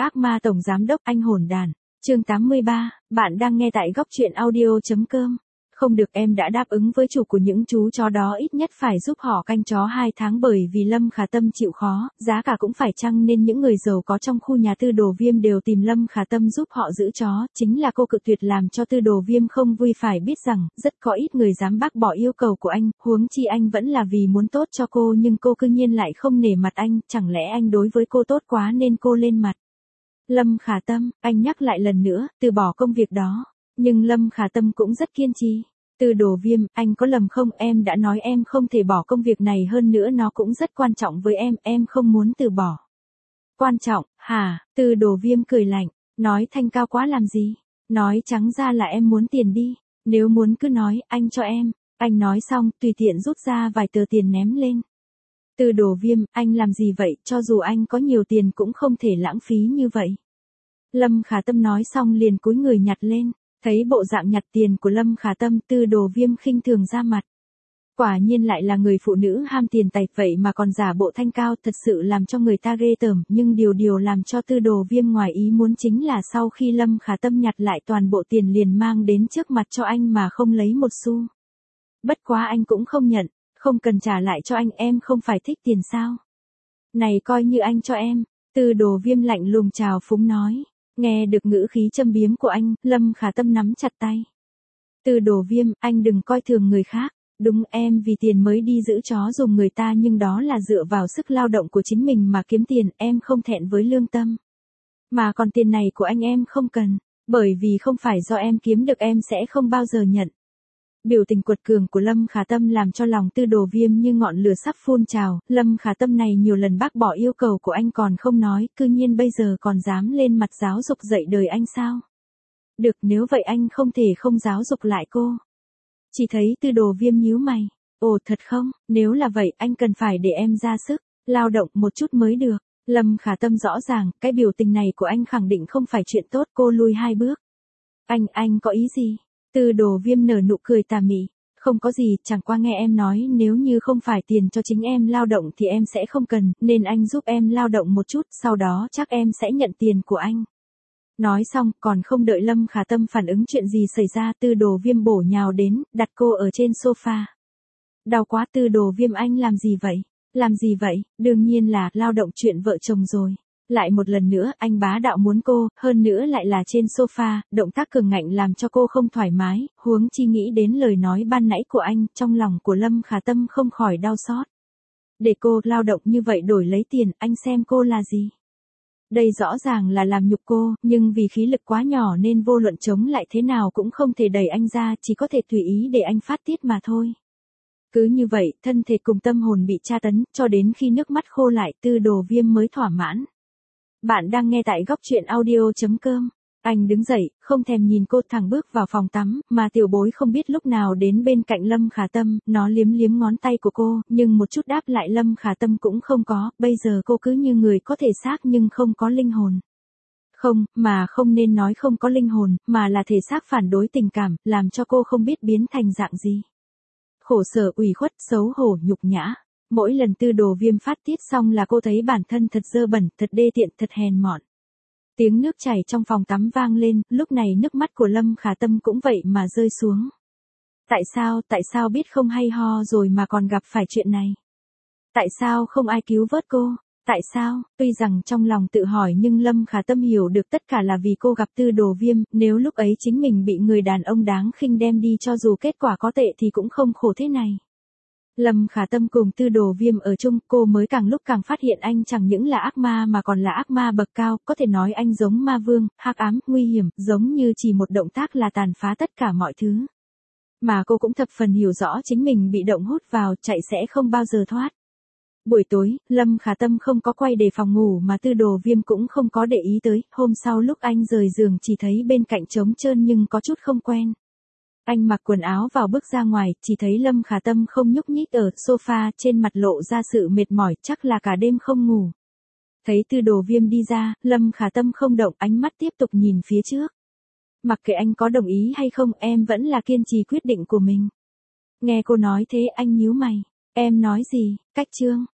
Ác ma tổng giám đốc anh hồn đàn. Chương 83, bạn đang nghe tại góc truyện audio.com. Không được, em đã đáp ứng với chủ của những chú chó đó ít nhất phải giúp họ canh chó 2 tháng bởi vì Lâm Khả Tâm chịu khó, giá cả cũng phải chăng nên những người giàu có trong khu nhà Tư Đồ Viêm đều tìm Lâm Khả Tâm giúp họ giữ chó, chính là cô cự tuyệt làm cho Tư Đồ Viêm không vui, phải biết rằng, rất có ít người dám bác bỏ yêu cầu của anh, huống chi anh vẫn là vì muốn tốt cho cô nhưng cô cư nhiên lại không nể mặt anh, chẳng lẽ anh đối với cô tốt quá nên cô lên mặt. Lâm Khả Tâm, anh nhắc lại lần nữa, từ bỏ công việc đó. Nhưng Lâm Khả Tâm cũng rất kiên trì. Tư Đồ Viêm, anh có lầm không? Em đã nói em không thể bỏ công việc này, hơn nữa nó cũng rất quan trọng với em không muốn từ bỏ. Quan trọng, hả? Tư Đồ Viêm cười lạnh, nói thanh cao quá làm gì? Nói trắng ra là em muốn tiền đi. Nếu muốn cứ nói, anh cho em. Anh nói xong, tùy tiện rút ra vài tờ tiền ném lên. Tư Đồ Viêm, anh làm gì vậy? Cho dù anh có nhiều tiền cũng không thể lãng phí như vậy. Lâm Khả Tâm nói xong liền cúi người nhặt lên. Thấy bộ dạng nhặt tiền của Lâm Khả Tâm, Tư Đồ Viêm khinh thường ra mặt. Quả nhiên lại là người phụ nữ ham tiền tài, vậy mà còn giả bộ thanh cao, thật sự làm cho người ta ghê tởm, nhưng điều làm cho Tư Đồ Viêm ngoài ý muốn chính là sau khi Lâm Khả Tâm nhặt lại toàn bộ tiền liền mang đến trước mặt cho anh mà không lấy một xu. Bất quá anh cũng không nhận, không cần trả lại cho anh, em không phải thích tiền sao? Này coi như anh cho em, Tư Đồ Viêm lạnh lùng trào phúng nói. Nghe được ngữ khí châm biếm của anh, Lâm Khả Tâm nắm chặt tay. Tư Đồ Viêm, anh đừng coi thường người khác. Đúng, em vì tiền mới đi giữ chó dùng người ta nhưng đó là dựa vào sức lao động của chính mình mà kiếm tiền, em không thẹn với lương tâm. Mà còn tiền này của anh em không cần, bởi vì không phải do em kiếm được em sẽ không bao giờ nhận. Biểu tình quật cường của Lâm Khả Tâm làm cho lòng Tư Đồ Viêm như ngọn lửa sắp phun trào, Lâm Khả Tâm này nhiều lần bác bỏ yêu cầu của anh còn không nói, cư nhiên bây giờ còn dám lên mặt giáo dục dạy đời anh sao? Được, nếu vậy anh không thể không giáo dục lại cô. Chỉ thấy Tư Đồ Viêm nhíu mày, ồ thật không, nếu là vậy anh cần phải để em ra sức, lao động một chút mới được. Lâm Khả Tâm rõ ràng, cái biểu tình này của anh khẳng định không phải chuyện tốt, cô lùi 2 bước. Anh có ý gì? Tư Đồ Viêm nở nụ cười tà mị, không có gì, chẳng qua nghe em nói nếu như không phải tiền cho chính em lao động thì em sẽ không cần, nên anh giúp em lao động một chút, sau đó chắc em sẽ nhận tiền của anh. Nói xong, còn không đợi Lâm Khả Tâm phản ứng chuyện gì xảy ra, Tư Đồ Viêm bổ nhào đến, đặt cô ở trên sofa. Đau quá. Tư Đồ Viêm, anh làm gì vậy? Làm gì vậy? Đương nhiên là lao động chuyện vợ chồng rồi. Lại một lần nữa, anh bá đạo muốn cô, hơn nữa lại là trên sofa, động tác cường ngạnh làm cho cô không thoải mái, huống chi nghĩ đến lời nói ban nãy của anh, trong lòng của Lâm Khả Tâm không khỏi đau xót. Để cô lao động như vậy đổi lấy tiền, anh xem cô là gì? Đây rõ ràng là làm nhục cô, nhưng vì khí lực quá nhỏ nên vô luận chống lại thế nào cũng không thể đẩy anh ra, chỉ có thể tùy ý để anh phát tiết mà thôi. Cứ như vậy, thân thể cùng tâm hồn bị tra tấn, cho đến khi nước mắt khô lại, Tư Đồ Viêm mới thỏa mãn. Bạn đang nghe tại góc truyện audio.com. Anh đứng dậy, không thèm nhìn cô, thẳng bước vào phòng tắm, mà tiểu bối không biết lúc nào đến bên cạnh Lâm Khả Tâm, nó liếm liếm ngón tay của cô, nhưng một chút đáp lại Lâm Khả Tâm cũng không có, bây giờ cô cứ như người có thể xác nhưng không có linh hồn. Không nên nói không có linh hồn, mà là thể xác phản đối tình cảm, làm cho cô không biết biến thành dạng gì. Khổ sở, ủy khuất, xấu hổ, nhục nhã. Mỗi lần Tư Đồ Viêm phát tiết xong là cô thấy bản thân thật dơ bẩn, thật đê tiện, thật hèn mọn. Tiếng nước chảy trong phòng tắm vang lên, lúc này nước mắt của Lâm Khả Tâm cũng vậy mà rơi xuống. Tại sao biết không hay ho rồi mà còn gặp phải chuyện này? Tại sao không ai cứu vớt cô? Tại sao? Tuy rằng trong lòng tự hỏi nhưng Lâm Khả Tâm hiểu được tất cả là vì cô gặp Tư Đồ Viêm, nếu lúc ấy chính mình bị người đàn ông đáng khinh đem đi cho dù kết quả có tệ thì cũng không khổ thế này. Lâm Khả Tâm cùng Tư Đồ Viêm ở chung, cô mới càng lúc càng phát hiện anh chẳng những là ác ma mà còn là ác ma bậc cao, có thể nói anh giống ma vương, hắc ám, nguy hiểm, giống như chỉ một động tác là tàn phá tất cả mọi thứ. Mà cô cũng thập phần hiểu rõ chính mình bị động hút vào, chạy sẽ không bao giờ thoát. Buổi tối, Lâm Khả Tâm không có quay về phòng ngủ mà Tư Đồ Viêm cũng không có để ý tới, hôm sau lúc anh rời giường chỉ thấy bên cạnh trống trơn nhưng có chút không quen. Anh mặc quần áo vào bước ra ngoài, chỉ thấy Lâm Khả Tâm không nhúc nhích ở sofa, trên mặt lộ ra sự mệt mỏi, chắc là cả đêm không ngủ. Thấy Tư Đồ Viêm đi ra, Lâm Khả Tâm không động, ánh mắt tiếp tục nhìn phía trước. Mặc kệ anh có đồng ý hay không, em vẫn là kiên trì quyết định của mình. Nghe cô nói thế, anh nhíu mày. Em nói gì? Cách chương.